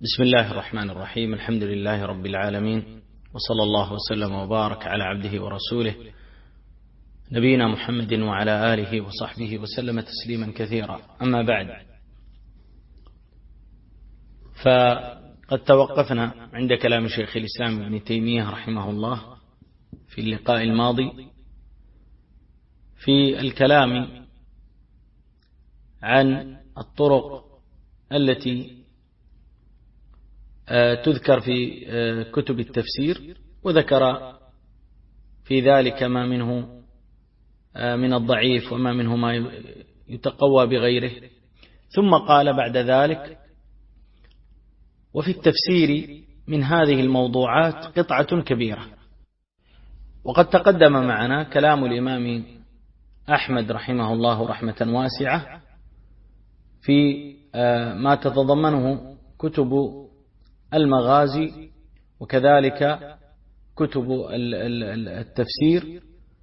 بسم الله الرحمن الرحيم. الحمد لله رب العالمين، وصلى الله وسلم وبارك على عبده ورسوله نبينا محمد وعلى آله وصحبه وسلم تسليما كثيرا. أما بعد، فقد توقفنا عند كلام شيخ الإسلام ابن تيمية رحمه الله في اللقاء الماضي في الكلام عن الطرق التي تذكر في كتب التفسير، وذكر في ذلك ما منه من الضعيف وما منه ما يتقوى بغيره. ثم قال بعد ذلك: وفي التفسير من هذه الموضوعات قطعة كبيرة. وقد تقدم معنا كلام الإمام أحمد رحمه الله رحمة واسعة في ما تتضمنه كتب المغازي وكذلك كتب التفسير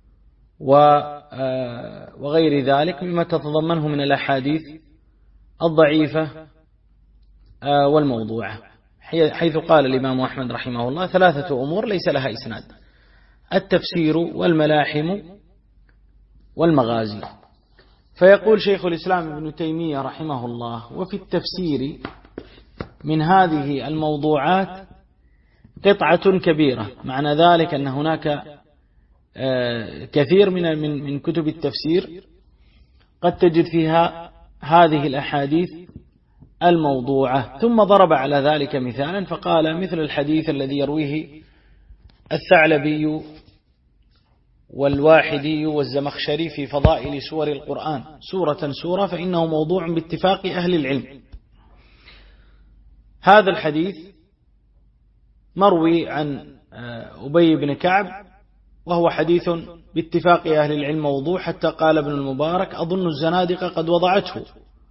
وغير ذلك مما تتضمنه من الأحاديث الضعيفة والموضوعة، حيث قال الإمام أحمد رحمه الله: ثلاثة أمور ليس لها إسناد: التفسير والملاحم والمغازي. فيقول شيخ الإسلام ابن تيمية رحمه الله: وفي التفسير من هذه الموضوعات قطعة كبيرة. معنى ذلك أن هناك كثير من كتب التفسير قد تجد فيها هذه الأحاديث الموضوعة. ثم ضرب على ذلك مثالا فقال: مثل الحديث الذي يرويه الثعلبي والواحدي والزمخشري في فضائل سور القرآن سورة فإنه موضوع باتفاق أهل العلم. هذا الحديث مروي عن أبي بن كعب، وهو حديث باتفاق أهل العلم موضوع، حتى قال ابن المبارك: أظن الزنادقة قد وضعته.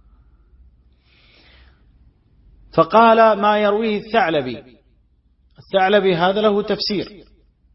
فقال: ما يرويه الثعلبي هذا له تفسير.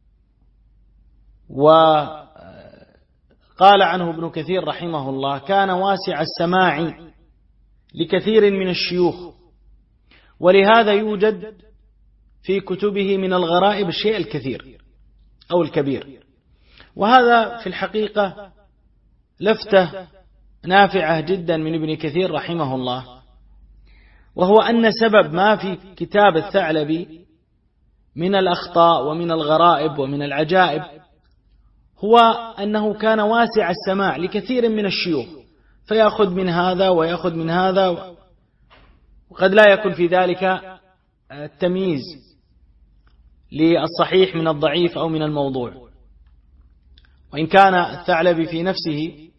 وقال عنه ابن كثير رحمه الله: كان واسع السماع لكثير من الشيوخ، ولهذا يوجد في كتبه من الغرائب الشيء الكثير أو الكبير. وهذا في الحقيقة لفتة نافعة جدا من ابن كثير رحمه الله، وهو أن سبب ما في كتاب الثعلبي من الأخطاء ومن الغرائب ومن العجائب هو أنه كان واسع السماع لكثير من الشيوخ، فيأخذ من هذا ويأخذ من هذا، وقد لا يكون في ذلك التمييز للصحيح من الضعيف أو من الموضوع. وإن كان الثعلبي في نفسه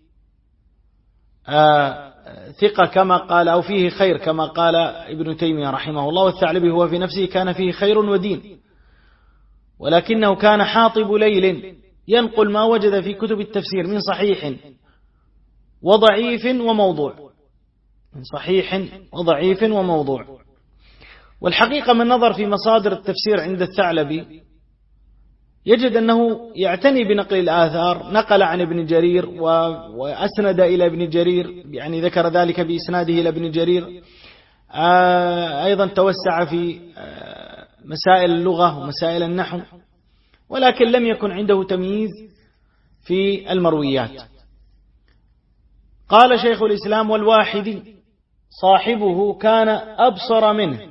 ثقة كما قال، أو فيه خير كما قال ابن تيمية رحمه الله، والثعلبي هو في نفسه كان فيه خير ودين، ولكنه كان حاطب ليل ينقل ما وجد في كتب التفسير من صحيح وضعيف وموضوع، من صحيح وضعيف وموضوع. والحقيقة من نظر في مصادر التفسير عند الثعلبي يجد أنه يعتني بنقل الآثار، نقل عن ابن جرير وأسند إلى ابن جرير، يعني ذكر ذلك بإسناده إلى ابن جرير. أيضا توسع في مسائل اللغة ومسائل النحو، ولكن لم يكن عنده تمييز في المرويات. قال شيخ الإسلام: والواحدي صاحبه كان أبصر منه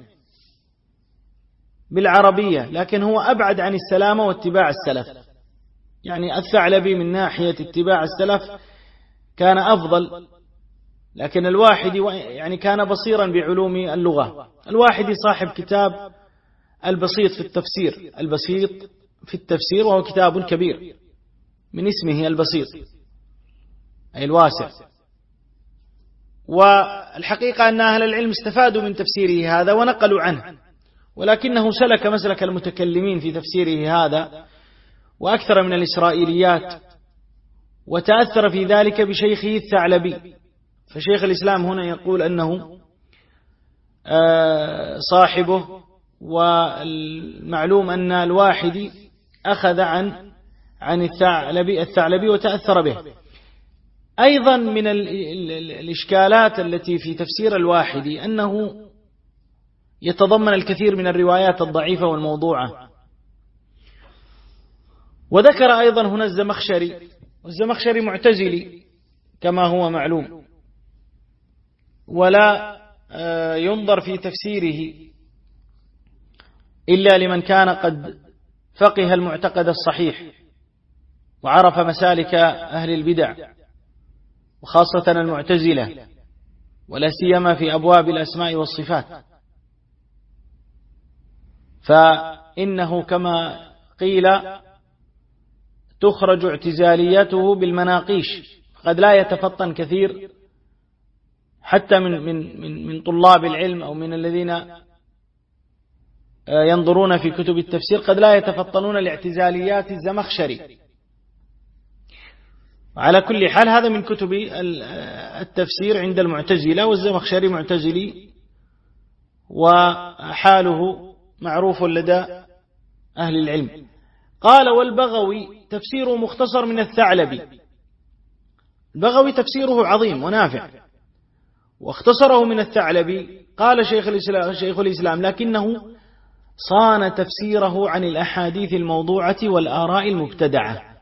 بالعربية، لكن هو أبعد عن السلامة واتباع السلف. يعني الثعلبي من ناحية اتباع السلف كان أفضل، لكن الواحدي يعني كان بصيرا بعلوم اللغة. الواحدي صاحب كتاب البسيط في التفسير، وهو كتاب كبير من اسمه البسيط أي الواسع. والحقيقة أن أهل العلم استفادوا من تفسيره هذا ونقلوا عنه، ولكنه سلك مسلك المتكلمين في تفسيره هذا وأكثر من الإسرائيليات، وتأثر في ذلك بشيخه الثعلبي. فشيخ الإسلام هنا يقول أنه صاحبه، والمعلوم أن الواحدي أخذ عن الثعلبي وتأثر به. أيضا من الإشكالات التي في تفسير الواحدي أنه يتضمن الكثير من الروايات الضعيفة والموضوعة. وذكر أيضا هنا الزمخشري، والزمخشري معتزلي كما هو معلوم، ولا ينظر في تفسيره إلا لمن كان قد فقه المعتقد الصحيح وعرف مسالك أهل البدع وخاصة المعتزلة، ولا سيما في أبواب الأسماء والصفات، فإنه كما قيل تخرج اعتزاليته بالمناقيش، قد لا يتفطن كثير حتى من طلاب العلم أو من الذين ينظرون في كتب التفسير، قد لا يتفطنون لاعتزاليات الزمخشري. على كل حال هذا من كتب التفسير عند المعتزلة، والزمخشري معتزلي وحاله معروف لدى أهل العلم. قال: والبغوي تفسيره مختصر من الثعلبي. البغوي تفسيره عظيم ونافع، واختصره من الثعلبي. قال شيخ الإسلام: لكنه صان تفسيره عن الأحاديث الموضوعة والآراء المبتدعة.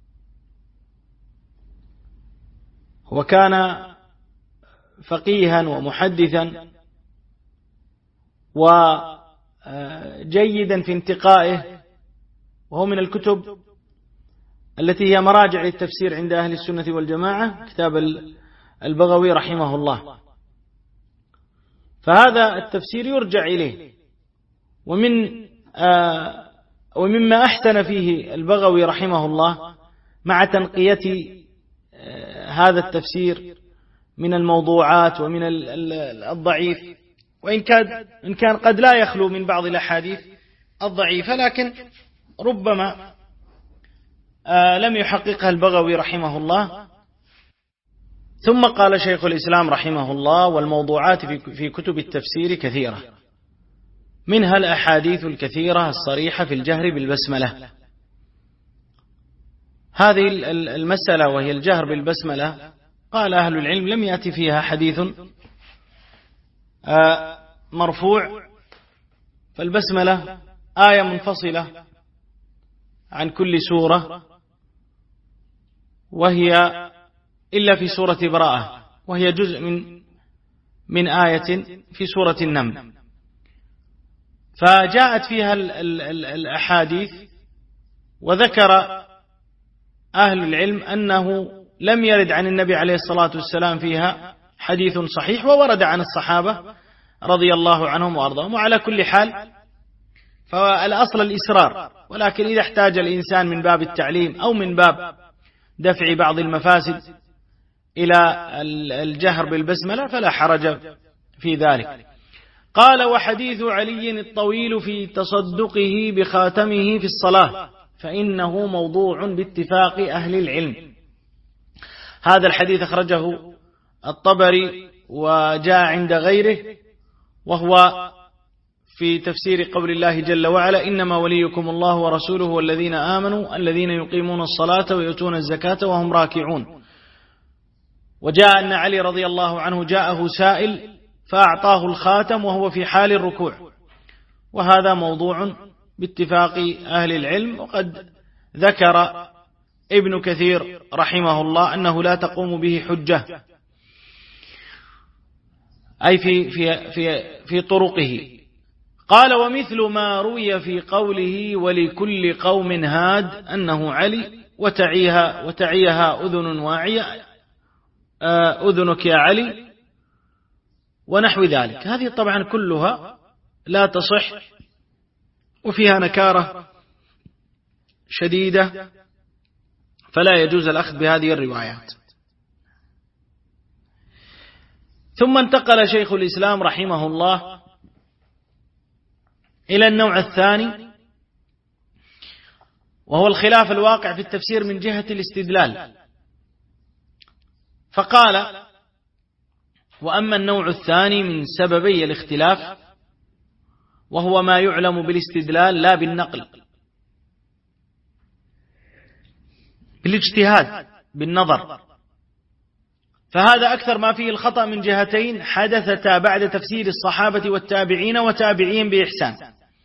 وكان فقيها ومحدثا وجيدا في انتقائه، وهو من الكتب التي هي مراجع للتفسير عند أهل السنة والجماعة، كتاب البغوي رحمه الله. فهذا التفسير يرجع إليه. ومما أحسن فيه البغوي رحمه الله مع تنقية هذا التفسير من الموضوعات ومن الضعيف، وإن كان قد لا يخلو من بعض الأحاديث الضعيفة، لكن ربما لم يحققها البغوي رحمه الله. ثم قال شيخ الإسلام رحمه الله: والموضوعات في كتب التفسير كثيرة، منها الأحاديث الكثيرة الصريحة في الجهر بالبسملة. هذه المسألة وهي الجهر بالبسملة، قال أهل العلم لم يأتي فيها حديث مرفوع، فالبسملة آية منفصلة عن كل سورة، وهي إلا في سورة براءة، وهي جزء من آية في سورة النمل. فجاءت فيها الأحاديث، وذكر أهل العلم أنه لم يرد عن النبي عليه الصلاة والسلام فيها حديث صحيح، وورد عن الصحابة رضي الله عنهم وأرضاهم. وعلى كل حال فالأصل الإسرار، ولكن إذا احتاج الإنسان من باب التعليم أو من باب دفع بعض المفاسد إلى الجهر بالبسملة فلا حرج في ذلك. قال: وحديث علي الطويل في تصدقه بخاتمه في الصلاة فإنه موضوع باتفاق أهل العلم. هذا الحديث أخرجه الطبري وجاء عند غيره، وهو في تفسير قول الله جل وعلا: إنما وليكم الله ورسوله والذين آمنوا الذين يقيمون الصلاة ويؤتون الزكاة وهم راكعون. وجاء أن علي رضي الله عنه جاءه سائل فأعطاه الخاتم وهو في حال الركوع، وهذا موضوع باتفاق أهل العلم. وقد ذكر ابن كثير رحمه الله أنه لا تقوم به حجة، أي في طرقه. قال: ومثل ما روي في قوله ولكل قوم هاد أنه علي وتعيها أذن واعية، أذنك يا علي، ونحو ذلك. هذه طبعا كلها لا تصح، وفيها نكارة شديدة، فلا يجوز الأخذ بهذه الروايات. ثم انتقل شيخ الإسلام رحمه الله إلى النوع الثاني، وهو الخلاف الواقع في التفسير من جهة الاستدلال. فقال: وأما النوع الثاني من سببي الاختلاف، وهو ما يعلم بالاستدلال لا بالنقل، بالاجتهاد بالنظر، فهذا أكثر ما فيه الخطأ من جهتين حدثتا بعد تفسير الصحابة والتابعين وتابعين بإحسان.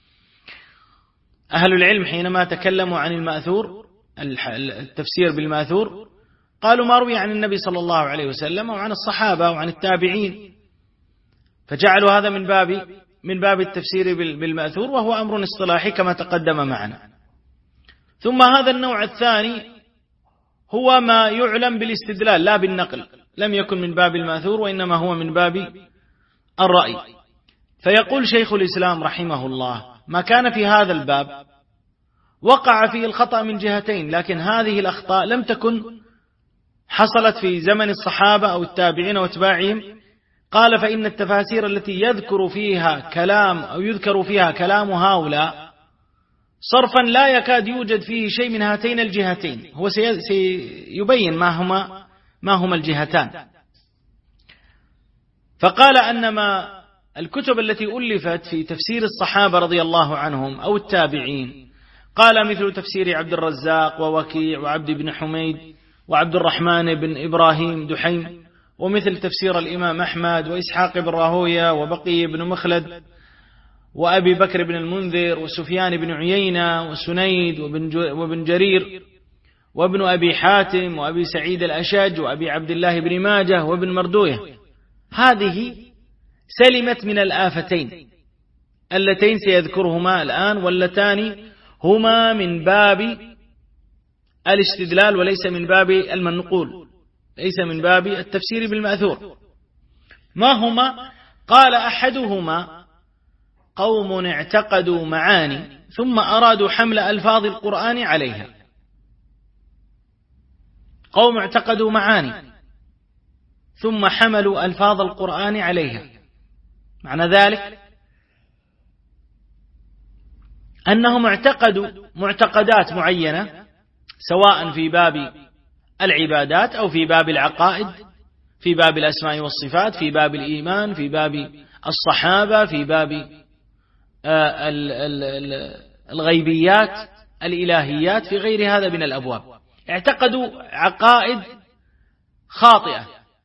أهل العلم حينما تكلموا عن المأثور، التفسير بالمأثور، قالوا ما روي عن النبي صلى الله عليه وسلم وعن الصحابة وعن التابعين، فجعلوا هذا من باب التفسير بالمأثور، وهو أمر اصطلاحي كما تقدم معنا. ثم هذا النوع الثاني هو ما يعلم بالاستدلال لا بالنقل، لم يكن من باب المأثور وإنما هو من باب الرأي. فيقول شيخ الإسلام رحمه الله: ما كان في هذا الباب وقع فيه الخطأ من جهتين، لكن هذه الأخطاء لم تكن حصلت في زمن الصحابة أو التابعين واتباعهم. قال: فإن التفاسير التي يذكر فيها كلام هؤلاء صرفا لا يكاد يوجد فيه شيء من هاتين الجهتين. هو سيبين ما هما الجهتان. فقال: أنما الكتب التي ألفت في تفسير الصحابة رضي الله عنهم أو التابعين، قال مثل تفسير عبد الرزاق ووكيع وعبد بن حميد وعبد الرحمن بن إبراهيم دحيم، ومثل تفسير الإمام أحمد وإسحاق بن راهوية وبقي بن مخلد وأبي بكر بن المنذر وسفيان بن عيينة وسنيد وابن جرير وابن أبي حاتم وأبي سعيد الأشج وأبي عبد الله بن ماجه وابن مردوية. هذه سلمت من الآفتين اللتين سيذكرهما الآن، واللتان هما من باب الاستدلال وليس من باب المنقول، ليس من باب التفسير بالمأثور. ما هما؟ قال: أحدهما قوم اعتقدوا معاني ثم أرادوا حمل ألفاظ القرآن عليها. قوم اعتقدوا معاني ثم حملوا ألفاظ القرآن عليها، معنى ذلك أنهم اعتقدوا معتقدات معينة، سواء في باب العبادات أو في باب العقائد، في باب الأسماء والصفات، في باب الإيمان، في باب الصحابة، في باب الغيبيات، الإلهيات، في غير هذا من الأبواب. اعتقدوا عقائد خاطئة.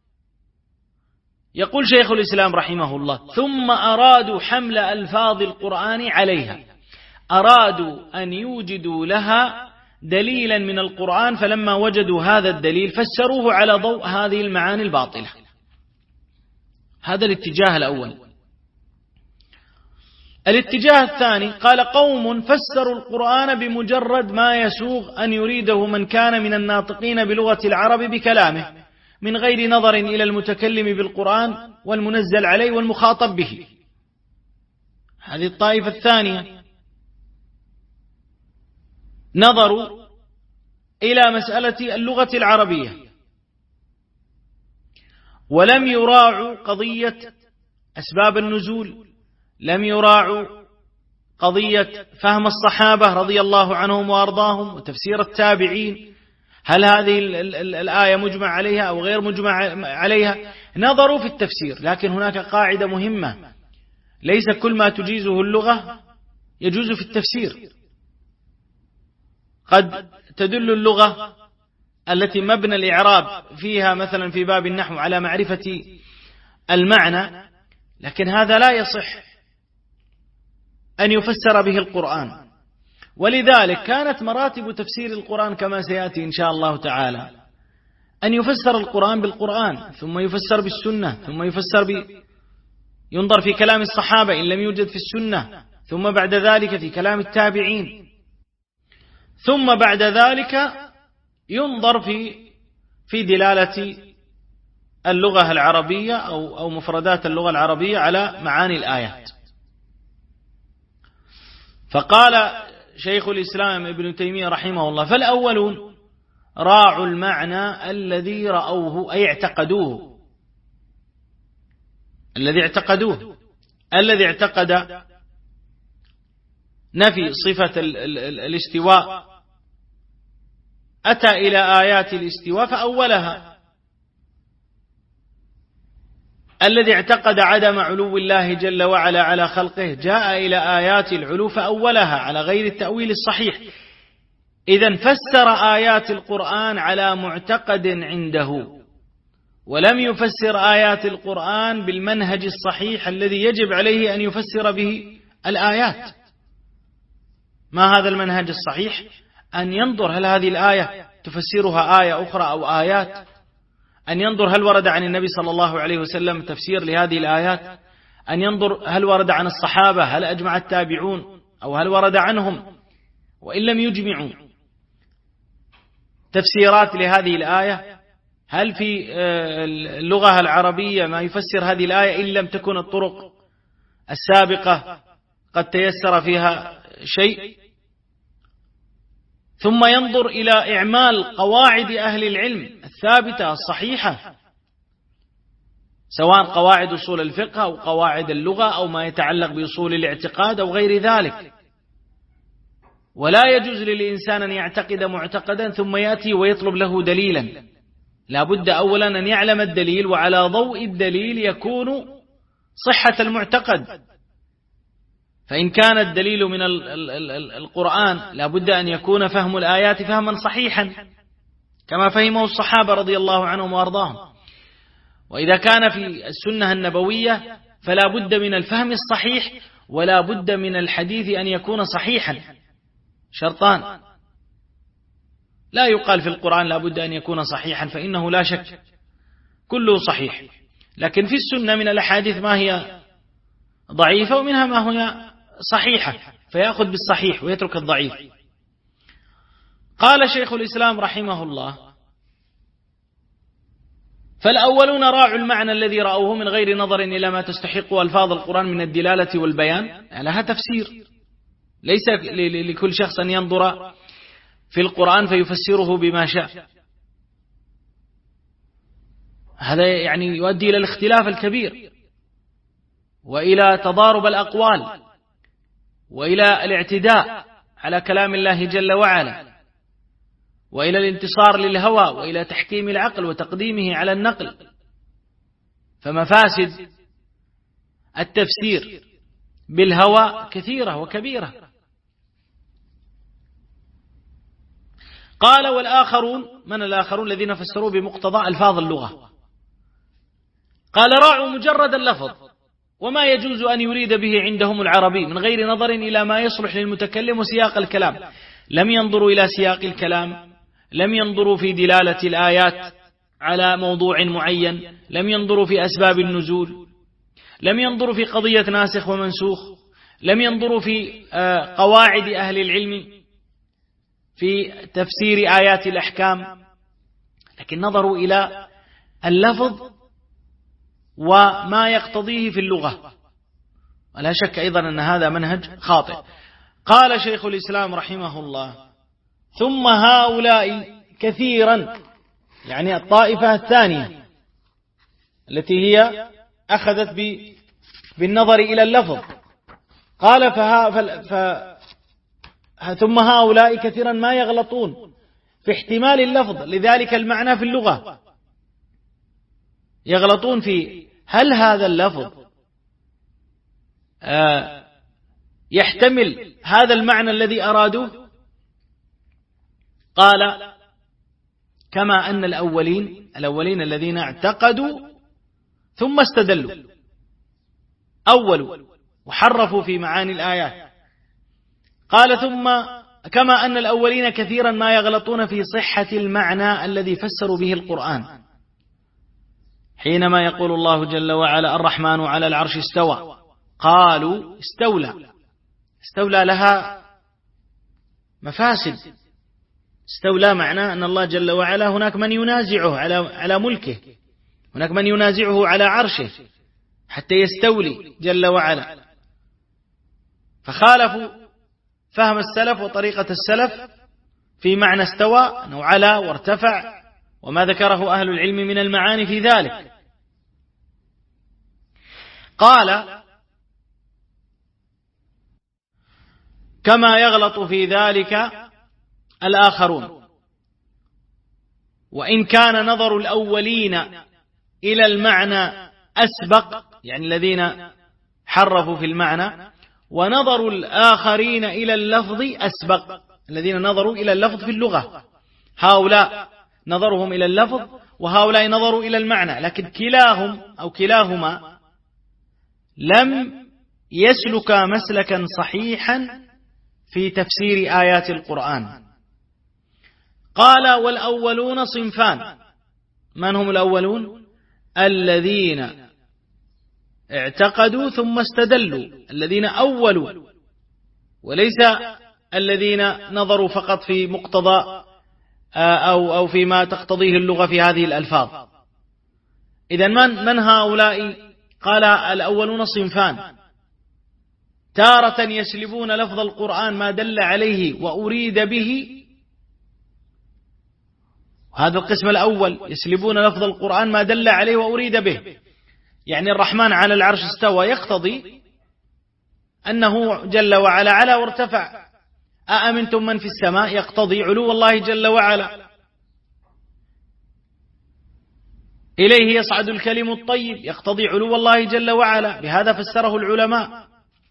يقول شيخ الإسلام رحمه الله: ثم أرادوا حمل ألفاظ القرآن عليها، أرادوا أن يوجدوا لها دليلا من القرآن، فلما وجدوا هذا الدليل فسروه على ضوء هذه المعاني الباطلة. هذا الاتجاه الأول. الاتجاه الثاني قال: قوم فسروا القرآن بمجرد ما يسوغ أن يريده من كان من الناطقين بلغة العرب بكلامه، من غير نظر إلى المتكلم بالقرآن والمنزل عليه والمخاطب به. هذه الطائفة الثانية نظروا إلى مسألة اللغة العربية ولم يراعوا قضية أسباب النزول، لم يراعوا قضية فهم الصحابة رضي الله عنهم وأرضاهم وتفسير التابعين، هل هذه الآية مجمع عليها أو غير مجمع عليها. نظروا في التفسير، لكن هناك قاعدة مهمة: ليس كل ما تجيزه اللغة يجوز في التفسير. قد تدل اللغة التي مبنى الإعراب فيها مثلا في باب النحو على معرفة المعنى، لكن هذا لا يصح أن يفسر به القرآن. ولذلك كانت مراتب تفسير القرآن كما سيأتي إن شاء الله تعالى أن يفسر القرآن بالقرآن، ثم يفسر بالسنة، ثم ينظر في كلام الصحابة إن لم يوجد في السنة، ثم بعد ذلك في كلام التابعين، ثم بعد ذلك ينظر في دلالة اللغة العربية أو مفردات اللغة العربية على معاني الآيات. فقال شيخ الإسلام ابن تيمية رحمه الله: فالأولون راعوا المعنى الذي رأوه أي اعتقدوه، الذي اعتقد نفي صفة الاستواء أتى إلى آيات الاستواء فأولها، الذي اعتقد عدم علو الله جل وعلا على خلقه جاء إلى آيات العلو فأولها على غير التأويل الصحيح. إذن فسر آيات القرآن على معتقد عنده، ولم يفسر آيات القرآن بالمنهج الصحيح الذي يجب عليه أن يفسر به الآيات. ما هذا المنهج الصحيح؟ أن ينظر هل هذه الآية تفسرها آية أخرى أو آيات، أن ينظر هل ورد عن النبي صلى الله عليه وسلم تفسير لهذه الآيات، أن ينظر هل ورد عن الصحابة، هل أجمع التابعون، أو هل ورد عنهم. وإن لم يجمعوا تفسيرات لهذه الآية، هل في اللغة العربية ما يفسر هذه الآية إن لم تكن الطرق السابقة قد تيسر فيها شيء. ثم ينظر إلى إعمال قواعد أهل العلم الثابتة الصحيحة، سواء قواعد أصول الفقه أو قواعد اللغة أو ما يتعلق بأصول الاعتقاد أو غير ذلك. ولا يجوز للإنسان أن يعتقد معتقدا ثم يأتي ويطلب له دليلا. لا بد أولا أن يعلم الدليل، وعلى ضوء الدليل يكون صحة المعتقد. فإن كان الدليل من القرآن لا بد أن يكون فهم الآيات فهما صحيحا كما فهمه الصحابة رضي الله عنهم وأرضاهم. وإذا كان في السنة النبوية فلا بد من الفهم الصحيح، ولا بد من الحديث أن يكون صحيحا، شرطان. لا يقال في القرآن لا بد أن يكون صحيحا، فإنه لا شك كله صحيح، لكن في السنة من الأحاديث ما هي ضعيفة ومنها ما هي صحيحة، فيأخذ بالصحيح ويترك الضعيف. قال شيخ الإسلام رحمه الله: فالأولون راعوا المعنى الذي رأوه من غير نظر إلى ما تستحق ألفاظ القرآن من الدلالة والبيان. لها تفسير، ليس لكل شخص أن ينظر في القرآن فيفسره بما شاء. هذا يعني يؤدي إلى الاختلاف الكبير، وإلى تضارب الأقوال، وإلى الاعتداء على كلام الله جل وعلا، وإلى الانتصار للهوى، وإلى تحكيم العقل وتقديمه على النقل. فمفاسد التفسير بالهوى كثيرة وكبيرة. قال: والآخرون، من الآخرون؟ الذين فسروا بمقتضى ألفاظ اللغة. قال: راعوا مجرد اللفظ وما يجوز أن يريد به عندهم العربي من غير نظر إلى ما يصلح للمتكلم وسياق الكلام. لم ينظروا إلى سياق الكلام، لم ينظروا في دلالة الآيات على موضوع معين، لم ينظروا في أسباب النزول، لم ينظروا في قضية ناسخ ومنسوخ، لم ينظروا في قواعد أهل العلم في تفسير آيات الأحكام، لكن نظروا إلى اللفظ وما يقتضيه في اللغة. ولا شك أيضا أن هذا منهج خاطئ. قال شيخ الإسلام رحمه الله: ثم هؤلاء كثيرا، يعني الطائفة الثانية التي هي أخذت بالنظر إلى اللفظ. قال: ثم هؤلاء كثيرا ما يغلطون في احتمال اللفظ لذلك المعنى في اللغة. يغلطون في هل هذا اللفظ يحتمل هذا المعنى الذي أرادوه. قال: كما أن الأولين الذين اعتقدوا ثم استدلوا، أولوا وحرفوا في معاني الآيات. قال: ثم كما أن الأولين كثيرا ما يغلطون في صحة المعنى الذي فسروا به القرآن، حينما يقول الله جل وعلا: الرحمن على العرش استوى، قالوا استولى لها مفاسد. استولى معناه أن الله جل وعلا هناك من ينازعه على ملكه، هناك من ينازعه على عرشه حتى يستولي جل وعلا. فخالفوا فهم السلف وطريقة السلف في معنى استوى، أنه علا وارتفع، وما ذكره أهل العلم من المعاني في ذلك. قال: كما يغلط في ذلك الآخرون، وإن كان نظر الأولين إلى المعنى أسبق، يعني الذين حرفوا في المعنى، ونظر الآخرين إلى اللفظ أسبق، الذين نظروا إلى اللفظ في اللغة. هؤلاء نظرهم إلى اللفظ، وهؤلاء نظروا إلى المعنى، لكن كلاهم أو كلاهما لم يسلك مسلكا صحيحا في تفسير آيات القرآن. قال: والأولون صنفان. من هم الأولون؟ الذين اعتقدوا ثم استدلوا، الذين أولوا، وليس الذين نظروا فقط في مقتضى أو فيما تقتضيه اللغة في هذه الألفاظ. إذن من هؤلاء؟ قال: الأولون صنفان، تارة يسلبون لفظ القرآن ما دل عليه وأريد به، هذا القسم الأول، يسلبون لفظ القرآن ما دل عليه وأريد به، يعني الرحمن على العرش استوى يقتضي أنه جل وعلا على وارتفع، أأمنتم من في السماء يقتضي علو الله جل وعلا، إليه يصعد الكلم الطيب يقتضي علو الله جل وعلا، بهذا فسره العلماء.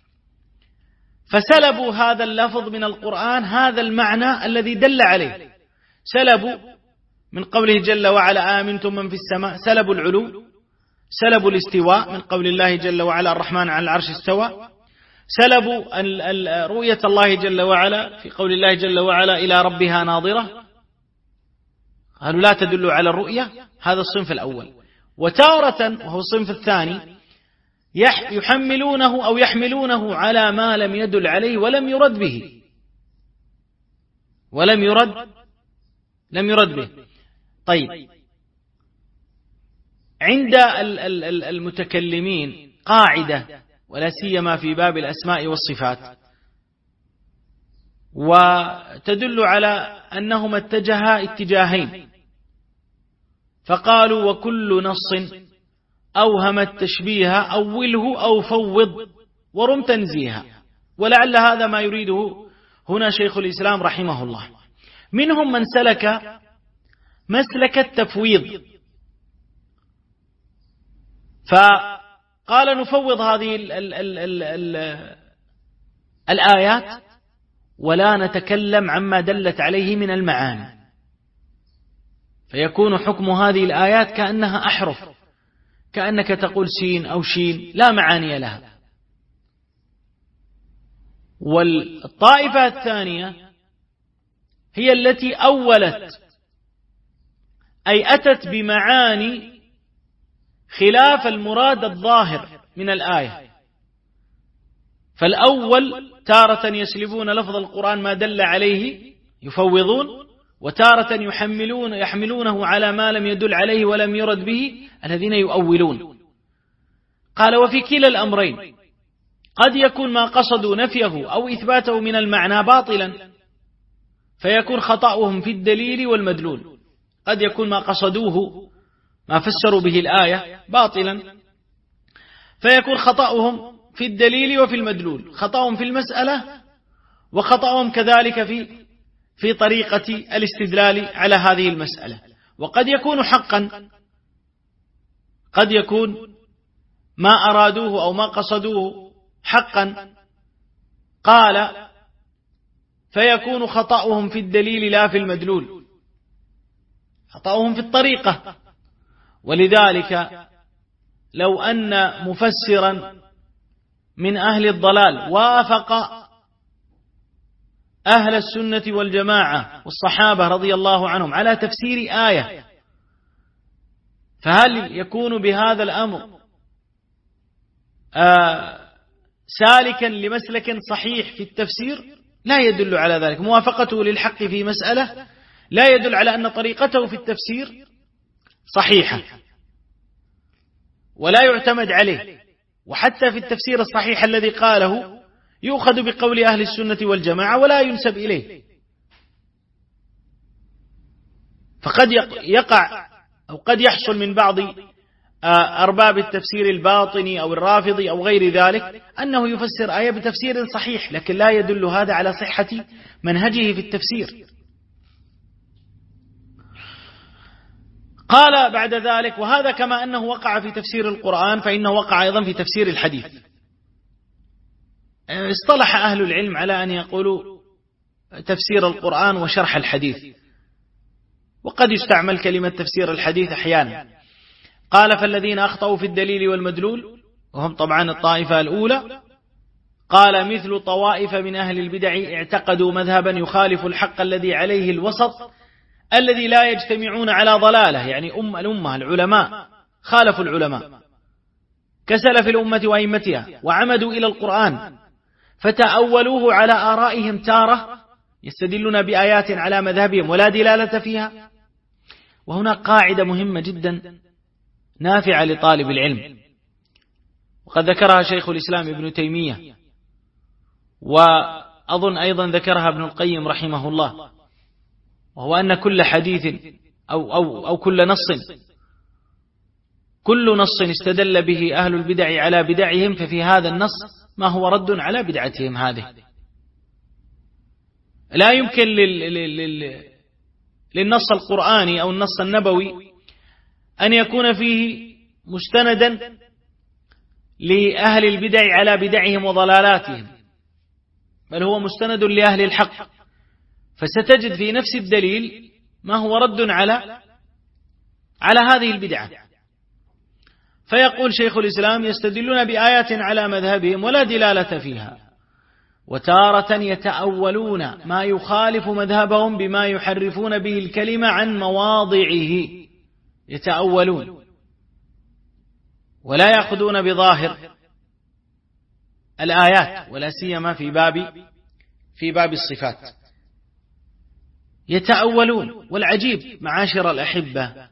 فسلبوا هذا اللفظ من القرآن، هذا المعنى الذي دل عليه، سلبوا من قوله جل وعلا آمنتم من في السماء، سلبوا العلو، سلبوا الاستواء من قول الله جل وعلا الرحمن على العرش استوى، سلبوا رؤية الله جل وعلا في قول الله جل وعلا إلى ربها ناظرة، قالوا لا تدل على الرؤية، هذا الصنف الأول. وتارة وهو الصنف الثاني يحملونه أو يحملونه على ما لم يدل عليه ولم يرد به، لم يرد به. طيب، عند المتكلمين قاعدة، ولا سيما في باب الأسماء والصفات، وتدل على أنهما اتجها اتجاهين، فقالوا: وكل نص أوهم التشبيه أوله أو فوض ورم تنزيها. ولعل هذا ما يريده هنا شيخ الإسلام رحمه الله. منهم من سلك مسلك التفويض، فقال: نفوض هذه الآيات ولا نتكلم عما دلت عليه من المعاني، فيكون حكم هذه الآيات كأنها أحرف، كأنك تقول سين أو شين لا معاني لها. والطائفة الثانية هي التي أولت، أي أتت بمعاني خلاف المراد الظاهر من الآية. فالأول تارة يسلبون لفظ القرآن ما دل عليه يفوضون، وتارة يحملونه على ما لم يدل عليه ولم يرد به الذين يؤولون. قال: وفي كلا الأمرين قد يكون ما قصدوا نفيه أو إثباته من المعنى باطلا، فيكون خطأهم في الدليل والمدلول. قد يكون ما قصدوه ما فسروا به الآية باطلا، فيكون خطأهم في الدليل وفي المدلول، خطأهم في المسألة وخطأهم كذلك في طريقة الاستدلال على هذه المسألة. وقد يكون حقا، قد يكون ما أرادوه أو ما قصدوه حقا، قال: فيكون خطأهم في الدليل لا في المدلول، خطأهم في الطريقة. ولذلك لو أن مفسرا من أهل الضلال وافق أهل السنة والجماعة والصحابة رضي الله عنهم على تفسير آية، فهل يكون بهذا الأمر سالكا لمسلك صحيح في التفسير؟ لا يدل على ذلك. موافقته للحق في مسألة لا يدل على أن طريقته في التفسير صحيحة، ولا يعتمد عليه. وحتى في التفسير الصحيح الذي قاله يؤخذ بقول أهل السنة والجماعة ولا ينسب إليه. فقد يقع أو قد يحصل من بعض أرباب التفسير الباطني أو الرافضي أو غير ذلك أنه يفسر آية بتفسير صحيح، لكن لا يدل هذا على صحة منهجه في التفسير. قال بعد ذلك: وهذا كما أنه وقع في تفسير القرآن فإنه وقع أيضا في تفسير الحديث. اصطلح أهل العلم على أن يقولوا تفسير القرآن وشرح الحديث، وقد يستعمل كلمة تفسير الحديث أحيانا. قال فالذين أخطأوا في الدليل والمدلول، وهم طبعا الطائفة الأولى، قال مثل طوائف من أهل البدع اعتقدوا مذهبا يخالف الحق الذي عليه الوسط الذي لا يجتمعون على ضلالة، يعني الأمة العلماء خالفوا العلماء كسلف الأمة وأئمتها، وعمدوا إلى القرآن فتأولوه على آرائهم تارة يستدلون بآيات على مذهبهم ولا دلالة فيها. وهنا قاعدة مهمة جدا نافعة لطالب العلم، وقد ذكرها شيخ الإسلام ابن تيمية، وأظن أيضا ذكرها ابن القيم رحمه الله، وهو أن كل حديث أو كل نص استدل به أهل البدع على بدعهم، ففي هذا النص ما هو رد على بدعتهم هذه. لا يمكن للنص القرآني أو النص النبوي أن يكون فيه مستندا لأهل البدع على بدعهم وضلالاتهم، بل هو مستند لأهل الحق، فستجد في نفس الدليل ما هو رد على هذه البدعة. فيقول شيخ الإسلام يستدلون بآيات على مذهبهم ولا دلالة فيها، وتارة يتأولون ما يخالف مذهبهم بما يحرفون به الكلمة عن مواضعه، يتأولون ولا يأخذون بظاهر الآيات، ولا سيما في باب الصفات يتأولون. والعجيب معاشر الأحبة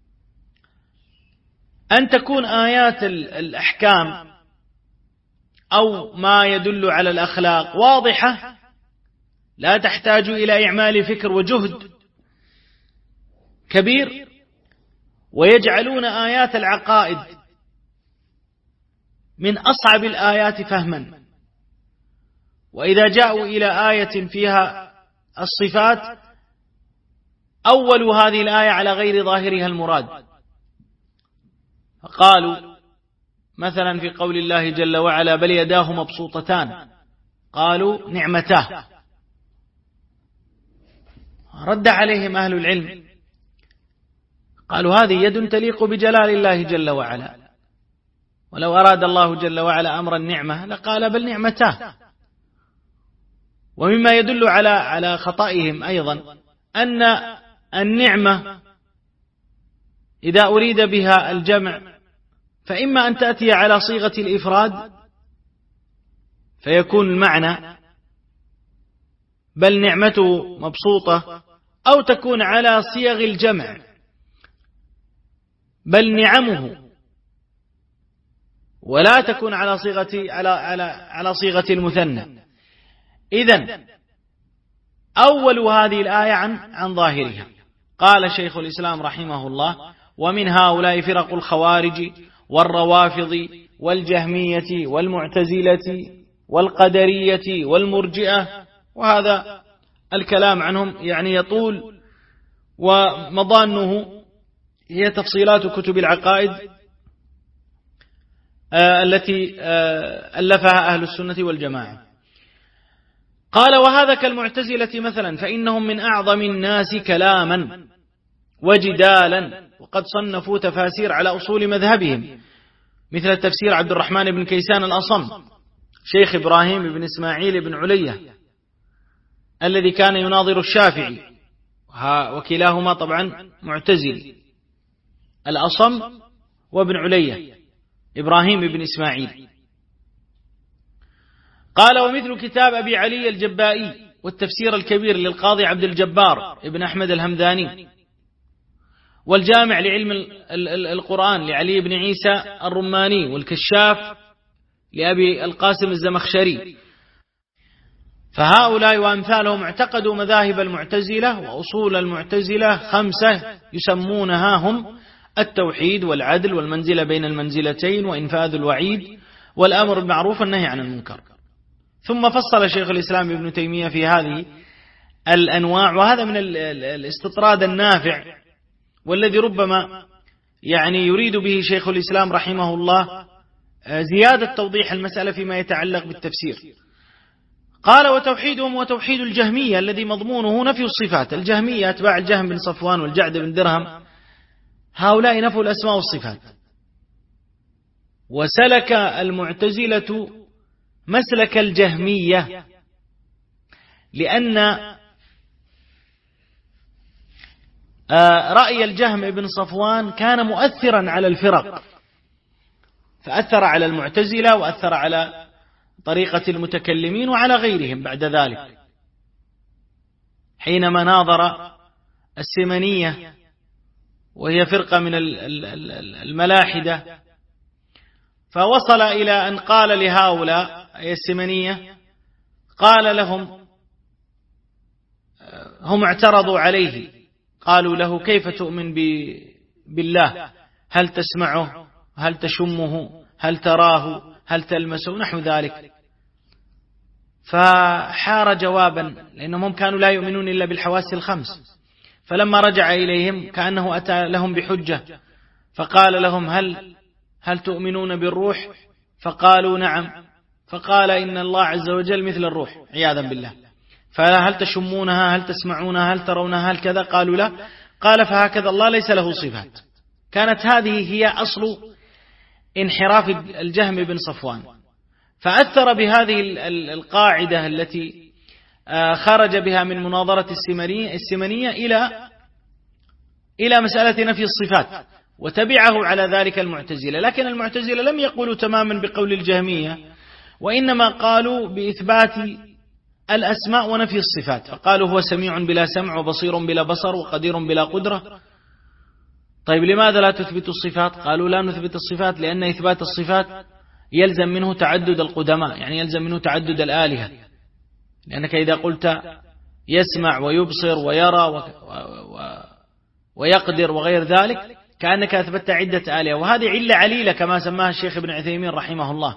أن تكون آيات الأحكام أو ما يدل على الأخلاق واضحة لا تحتاج إلى إعمال فكر وجهد كبير، ويجعلون آيات العقائد من أصعب الآيات فهما، وإذا جاءوا إلى آية فيها الصفات أولوا هذه الآية على غير ظاهرها المراد. فقالوا مثلا في قول الله جل وعلا بل يداه مبسوطتان، قالوا نعمتاه، رد عليهم أهل العلم قالوا هذه يد تليق بجلال الله جل وعلا، ولو أراد الله جل وعلا أمر النعمة لقال بل نعمتاه. ومما يدل على خطئهم أيضا أن النعمة إذا أريد بها الجمع فإما أن تأتي على صيغة الإفراد فيكون المعنى بل نعمته مبسوطة، أو تكون على صيغ الجمع بل نعمه، ولا تكون على صيغة المثنى. إذن أول هذه الآية عن ظاهرها. قال شيخ الإسلام رحمه الله ومن هؤلاء فرق الخوارج والروافض والجهمية والمعتزلة والقدرية والمرجئة، وهذا الكلام عنهم يعني يطول، ومضانه هي تفصيلات كتب العقائد التي ألفها أهل السنة والجماعة. قال وهذا كالمعتزلة مثلا، فإنهم من أعظم الناس كلاما وجدالا، وقد صنفوا تفاسير على أصول مذهبهم، مثل تفسير عبد الرحمن بن كيسان الأصم شيخ إبراهيم بن إسماعيل بن علية الذي كان يناظر الشافعي، وكلاهما طبعا معتزلي، الأصم وابن علية إبراهيم بن إسماعيل. قال ومثل كتاب أبي علي الجبائي والتفسير الكبير للقاضي عبد الجبار ابن أحمد الهمداني، والجامع لعلم القرآن لعلي بن عيسى الرماني، والكشاف لأبي القاسم الزمخشري. فهؤلاء وأمثالهم اعتقدوا مذاهب المعتزلة وأصول المعتزلة 5 يسمونها هم التوحيد والعدل والمنزلة بين المنزلتين وإنفاذ الوعيد والأمر بالمعروف والنهي عن المنكر. ثم فصل شيخ الإسلام ابن تيمية في هذه الأنواع، وهذا من الاستطراد النافع والذي ربما يعني يريد به شيخ الإسلام رحمه الله زيادة توضيح المسألة فيما يتعلق بالتفسير. قال وتوحيدهم وتوحيد الجهمية الذي مضمونه نفي الصفات. الجهمية أتباع الجهم بن صفوان والجعد بن درهم، هؤلاء نفوا الأسماء والصفات. وسلك المعتزلة مسلك الجهمية، لأن رأي الجهم بن صفوان كان مؤثرا على الفرق، فأثر على المعتزلة وأثر على طريقة المتكلمين وعلى غيرهم بعد ذلك، حينما ناظر السمنية وهي فرقة من الملاحدة، فوصل إلى أن قال لهؤلاء السمنية، قال لهم، هم اعترضوا عليه، قالوا له كيف تؤمن بالله؟ هل تسمعه؟ هل تشمه؟ هل تراه؟ هل تلمسه؟ نحو ذلك. فحار جوابا، لأنهم كانوا لا يؤمنون إلا بالحواس الخمس. فلما رجع إليهم كأنه أتى لهم بحجة، فقال لهم هل تؤمنون بالروح؟ فقالوا نعم. فقال إن الله عز وجل مثل الروح عياذا بالله. فهل تشمونها؟ هل تسمعونها؟ هل ترونها؟ هل كذا؟ قالوا لا. قال فهكذا الله ليس له صفات. كانت هذه هي أصل انحراف الجهم بن صفوان، فأثر بهذه القاعدة التي خرج بها من مناظرة السمنية إلى مسألة نفي الصفات، وتبعه على ذلك المعتزلة. لكن المعتزلة لم يقولوا تماما بقول الجهمية، وإنما قالوا بإثبات الأسماء ونفي الصفات، فقالوا هو سميع بلا سمع وبصير بلا بصر وقدير بلا قدرة. طيب لماذا لا تثبت الصفات؟ قالوا لا نثبت الصفات لأن إثبات الصفات يلزم منه تعدد القدماء، يعني يلزم منه تعدد الآلهة، لأنك إذا قلت يسمع ويبصر ويرى ويقدر وغير ذلك كأنك أثبتت عدة آلهة، وهذه علة عليلة كما سماها الشيخ ابن عثيمين رحمه الله.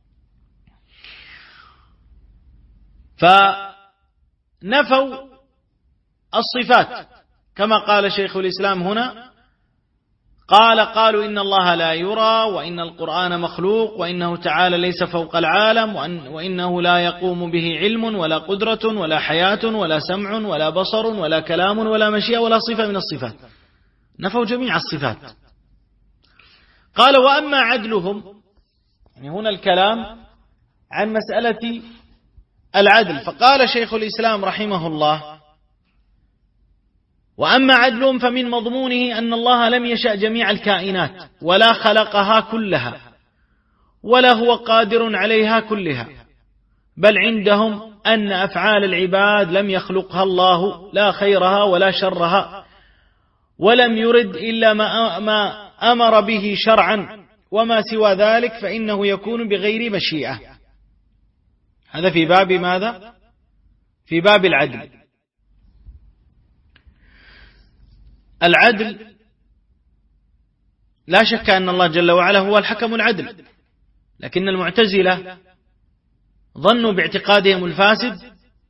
فنفوا الصفات كما قال شيخ الإسلام هنا، قالوا إن الله لا يرى، وإن القرآن مخلوق، وإنه تعالى ليس فوق العالم، وإنه لا يقوم به علم ولا قدرة ولا حياة ولا سمع ولا بصر ولا كلام ولا مشيئة ولا صفة من الصفات. نفوا جميع الصفات. قال وأما عدلهم، يعني هنا الكلام عن مسألة العدل. فقال شيخ الإسلام رحمه الله وأما عدلهم فمن مضمونه أن الله لم يشأ جميع الكائنات ولا خلقها كلها ولا هو قادر عليها كلها، بل عندهم أن أفعال العباد لم يخلقها الله، لا خيرها ولا شرها، ولم يرد إلا ما أمر به شرعا، وما سوى ذلك فإنه يكون بغير مشيئة. هذا في باب ماذا؟ في باب العدل. العدل لا شك أن الله جل وعلا هو الحكم العدل، لكن المعتزلة ظنوا باعتقادهم الفاسد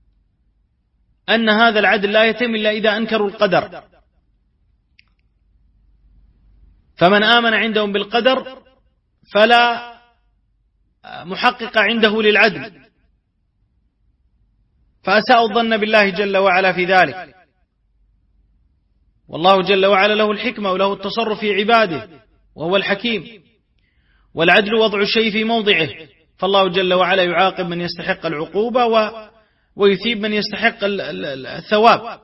أن هذا العدل لا يتم إلا إذا أنكروا القدر، فمن آمن عندهم بالقدر فلا محقق عنده للعدل، فأساءوا الظن بالله جل وعلا في ذلك. والله جل وعلا له الحكمة وله التصرف في عباده وهو الحكيم، والعدل وضع الشيء في موضعه، فالله جل وعلا يعاقب من يستحق العقوبة ويثيب من يستحق الثواب.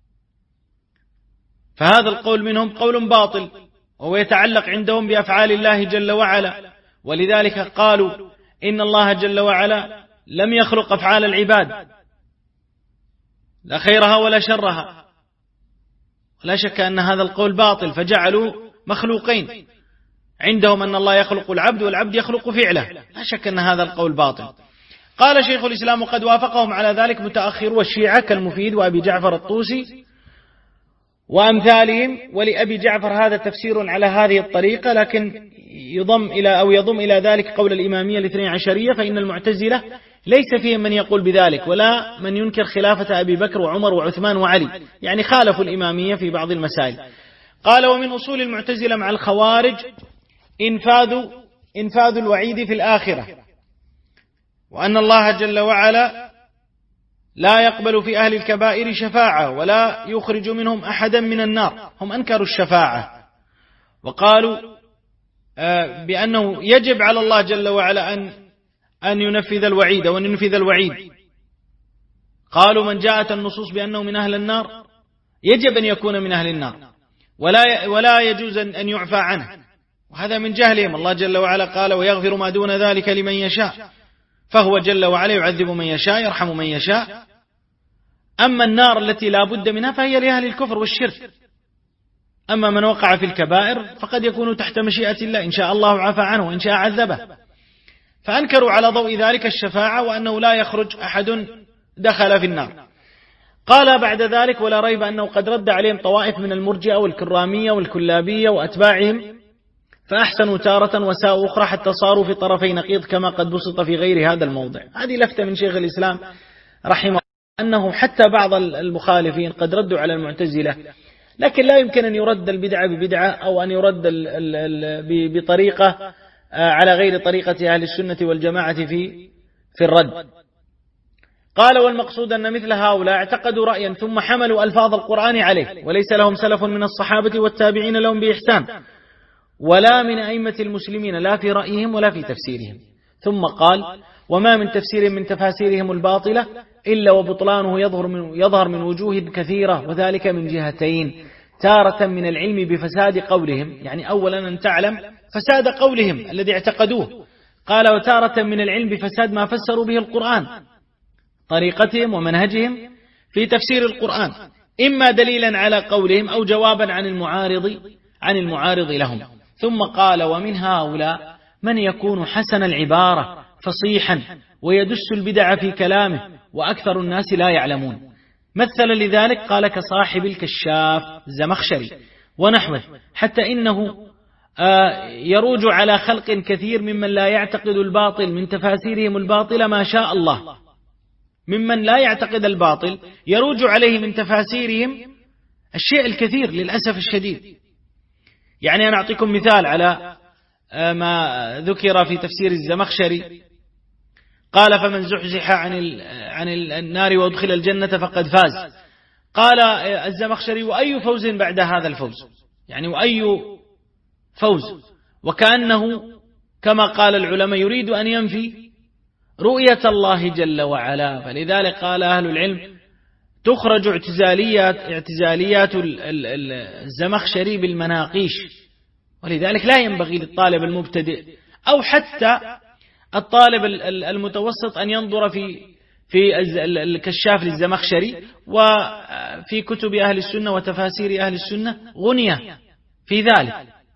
فهذا القول منهم قول باطل، وهو يتعلق عندهم بأفعال الله جل وعلا، ولذلك قالوا إن الله جل وعلا لم يخلق أفعال العباد لا خيرها ولا شرها، لا شك أن هذا القول باطل، فجعلوا مخلوقين، عندهم أن الله يخلق العبد والعبد يخلق فعله، لا شك أن هذا القول باطل. قال شيخ الإسلام وقد وافقهم على ذلك متأخرو الشيعة كالمفيد وأبي جعفر الطوسي وأمثالهم، ولأبي جعفر هذا تفسير على هذه الطريقة، لكن يضم إلى ذلك قول الإمامية الاثني عشرية، فإن المعتزلة ليس فيهم من يقول بذلك ولا من ينكر خلافة أبي بكر وعمر وعثمان وعلي، يعني خالفوا الإمامية في بعض المسائل. قال ومن أصول المعتزلة مع الخوارج إنفاذ الوعيد في الآخرة، وأن الله جل وعلا لا يقبل في أهل الكبائر شفاعة ولا يخرج منهم أحدا من النار. هم أنكروا الشفاعة وقالوا بأنه يجب على الله جل وعلا أن ينفذ الوعيد وأن ينفذ الوعيد. قالوا من جاءت النصوص بأنه من أهل النار يجب أن يكون من أهل النار ولا يجوز أن يعفى عنه، وهذا من جهلهم. الله جل وعلا قال ويغفر ما دون ذلك لمن يشاء، فهو جل وعلا يعذب من يشاء يرحم من يشاء. أما النار التي لا بد منها فهي لأهل الكفر والشرك. أما من وقع في الكبائر فقد يكون تحت مشيئة الله، إن شاء الله عفى عنه وإن شاء عذبه. فأنكروا على ضوء ذلك الشفاعة وأنه لا يخرج أحد دخل في النار. قال بعد ذلك ولا ريب أنه قد رد عليهم طوائف من المرجئة والكرامية والكلابية وأتباعهم، فأحسنوا تارة وساءوا أخرى حتى صاروا في طرفي نقيض كما قد بسط في غير هذا الموضع. هذه لفتة من شيخ الإسلام رحمه الله أنه حتى بعض المخالفين قد ردوا على المعتزلة، لكن لا يمكن أن يرد البدعة ببدعة أو أن يرد بطريقة على غير طريقة أهل السنة والجماعة في الرد. قال والمقصود أن مثل هؤلاء اعتقدوا رأيا ثم حملوا ألفاظ القرآن عليه، وليس لهم سلف من الصحابة والتابعين لهم بإحسان ولا من أئمة المسلمين لا في رأيهم ولا في تفسيرهم. ثم قال وما من تفسير من تفاسيرهم الباطلة إلا وبطلانه يظهر من وجوه كثيرة، وذلك من جهتين: تارة من العلم بفساد قولهم، يعني أولا أن تعلم فساد قولهم الذي اعتقدوه. قال وتارة من العلم بفساد ما فسروا به القرآن، طريقتهم ومنهجهم في تفسير القرآن، إما دليلا على قولهم أو جوابا عن المعارض لهم. ثم قال ومن هؤلاء من يكون حسن العبارة فصيحا ويدس البدع في كلامه وأكثر الناس لا يعلمون. مثل لذلك قال كصاحب الكشاف الزمخشري ونحوه، حتى إنه يروج على خلق كثير ممن لا يعتقد الباطل من تفاسيرهم الباطلة ما شاء الله، ممن لا يعتقد الباطل يروج عليه من تفاسيرهم الشيء الكثير للأسف الشديد. يعني أنا أعطيكم مثال على ما ذكر في تفسير الزمخشري. قال فمن زحزح عن النار وادخل الجنة فقد فاز. قال الزمخشري وأي فوز بعد هذا الفوز، يعني وأي فوز، وكأنه كما قال العلماء يريد أن ينفي رؤية الله جل وعلا. فلذلك قال أهل العلم تخرج اعتزاليات الزمخشري بالمناقيش، ولذلك لا ينبغي للطالب المبتدئ أو حتى الطالب المتوسط أن ينظر في الكشاف للزمخشري وفي كتب أهل السنة وتفاسير أهل السنة غنية في ذلك.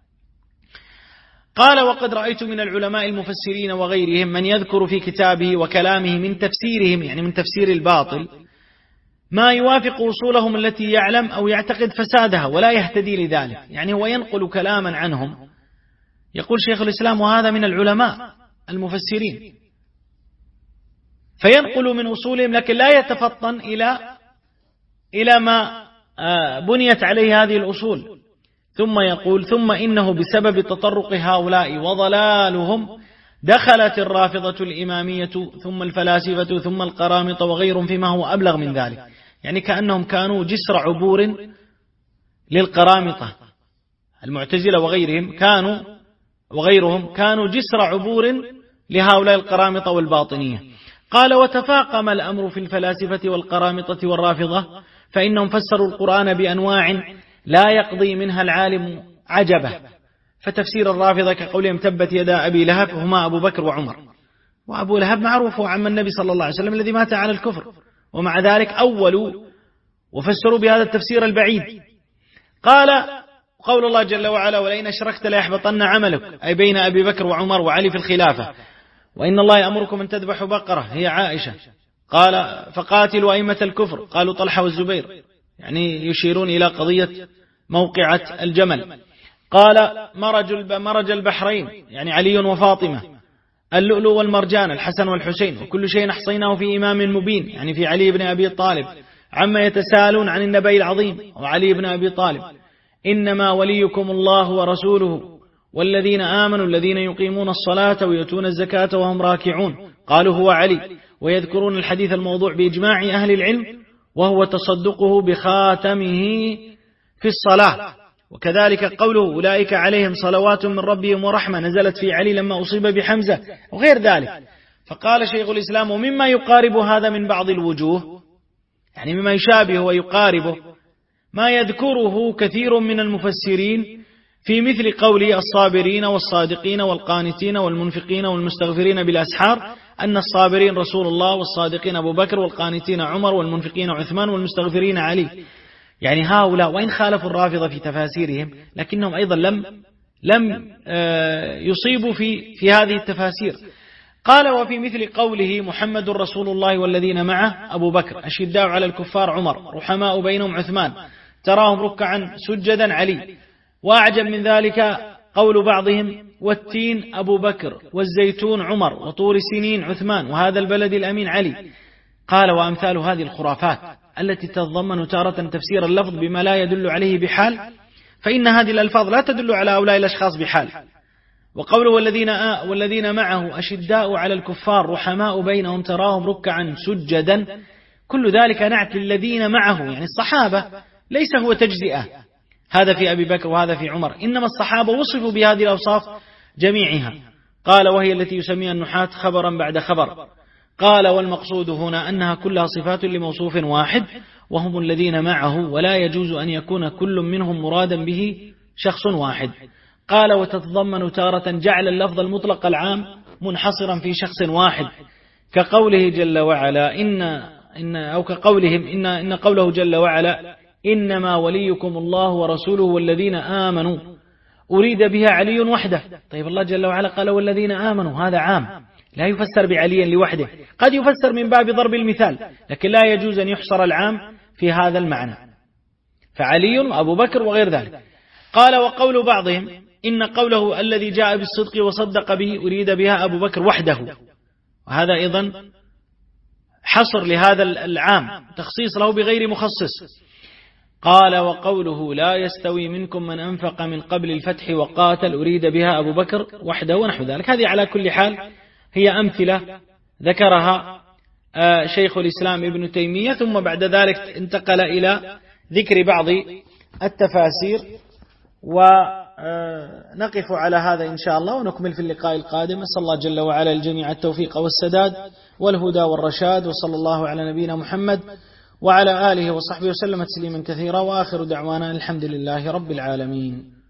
قال وقد رأيت من العلماء المفسرين وغيرهم من يذكر في كتابه وكلامه من تفسيرهم، يعني من تفسير الباطل، ما يوافق أصولهم التي يعلم أو يعتقد فسادها ولا يهتدي لذلك. يعني هو ينقل كلاما عنهم، يقول شيخ الإسلام وهذا من العلماء المفسرين، فينقل من أصولهم لكن لا يتفطن إلى ما بنيت عليه هذه الأصول. ثم يقول ثم إنه بسبب تطرق هؤلاء وضلالهم دخلت الرافضة الإمامية ثم الفلاسفة ثم القرامطة وغيرهم فيما هو أبلغ من ذلك. يعني كأنهم كانوا جسر عبور للقرامطة، المعتزلة وغيرهم كانوا جسر عبور لهؤلاء القرامطة والباطنية. قال وتفاقم الأمر في الفلاسفة والقرامطة والرافضة، فإنهم فسروا القرآن بأنواع لا يقضي منها العالم عجبه. فتفسير الرافضة كقولهم تبت يدا أبي لهب هما أبو بكر وعمر، وأبو لهب معروف عم النبي صلى الله عليه وسلم الذي مات على الكفر، ومع ذلك أولوا وفسروا بهذا التفسير البعيد. قال قول الله جل وعلا ولئن أشركت ليحبطن عملك، أي بين أبي بكر وعمر وعلي في الخلافة. وإن الله يأمركم أن تذبحوا بقرة، هي عائشة. قال فقاتلوا أئمة الكفر، قالوا طلحة والزبير، يعني يشيرون إلى قضية موقعة الجمل. قال مرج البحرين، يعني علي وفاطمة، اللؤلؤ والمرجان، الحسن والحسين، وكل شيء أحصيناه في إمام مبين، يعني في علي بن أبي طالب. عما يتساءلون عن النبأ العظيم، وعلي بن أبي طالب. إنما وليكم الله ورسوله والذين آمنوا الذين يقيمون الصلاة ويؤتون الزكاة وهم راكعون قالوا هو علي، ويذكرون الحديث الموضوع بإجماع أهل العلم وهو تصدقه بخاتمه في الصلاة. وكذلك قوله أولئك عليهم صلوات من ربهم ورحمة نزلت في علي لما أصيب بحمزة وغير ذلك. فقال شيخ الإسلام ومما يقارب هذا من بعض الوجوه، يعني مما يشابه ويقاربه ما يذكره كثير من المفسرين في مثل قول الصابرين والصادقين والقانتين والمنفقين والمستغفرين بالأسحار، أن الصابرين رسول الله والصادقين أبو بكر والقانتين عمر والمنفقين عثمان والمستغفرين علي. يعني هؤلاء وإن خالفوا الرافضة في تفاسيرهم لكنهم أيضا لم يصيبوا في هذه التفاسير. قال وفي مثل قوله محمد رسول الله والذين معه أبو بكر أشداء على الكفار عمر رحماء بينهم عثمان تراهم ركعا سجدا علي. وأعجب من ذلك قول بعضهم والتين أبو بكر والزيتون عمر وطور سنين عثمان وهذا البلد الأمين علي. قال وأمثال هذه الخرافات التي تتضمن تارة تفسير اللفظ بما لا يدل عليه بحال، فإن هذه الألفاظ لا تدل على هؤلاء الأشخاص بحال. وقوله والذين معه أشداء على الكفار رحماء بينهم تراهم ركعا سجدا، كل ذلك نعت للذين معه يعني الصحابة، ليس هو تجزئة، هذا في أبي بكر وهذا في عمر، إنما الصحابة وصفوا بهذه الأوصاف جميعها. قال وهي التي يسميها النحاة خبرا بعد خبر. قال والمقصود هنا أنها كلها صفات لموصوف واحد وهم الذين معه، ولا يجوز أن يكون كل منهم مرادا به شخص واحد. قال وتتضمن تارة جعل اللفظ المطلق العام منحصرا في شخص واحد كقوله جل وعلا أو كقولهم إن قوله جل وعلا إنما وليكم الله ورسوله والذين آمنوا أريد بها علي وحده. طيب الله جل وعلا قال والذين آمنوا، هذا عام لا يفسر بعلي لوحده، قد يفسر من باب ضرب المثال، لكن لا يجوز أن يحصر العام في هذا المعنى، فعلي أبو بكر وغير ذلك. قال وقول بعضهم إن قوله الذي جاء بالصدق وصدق به أريد بها أبو بكر وحده، وهذا أيضا حصر لهذا العام تخصيص له بغير مخصص. قال وقوله لا يستوي منكم من أنفق من قبل الفتح وقاتل أريد بها أبو بكر وحده ونحو ذلك. هذه على كل حال هي أمثلة ذكرها شيخ الإسلام ابن تيمية، ثم بعد ذلك انتقل إلى ذكر بعض التفاسير، ونقف على هذا إن شاء الله ونكمل في اللقاء القادم. أسأل الله جل وعلا الجميع التوفيق والسداد والهدى والرشاد، وصلى الله على نبينا محمد وعلى آله وصحبه وسلم تسليما كثيرا، وآخر دعوانا الحمد لله رب العالمين.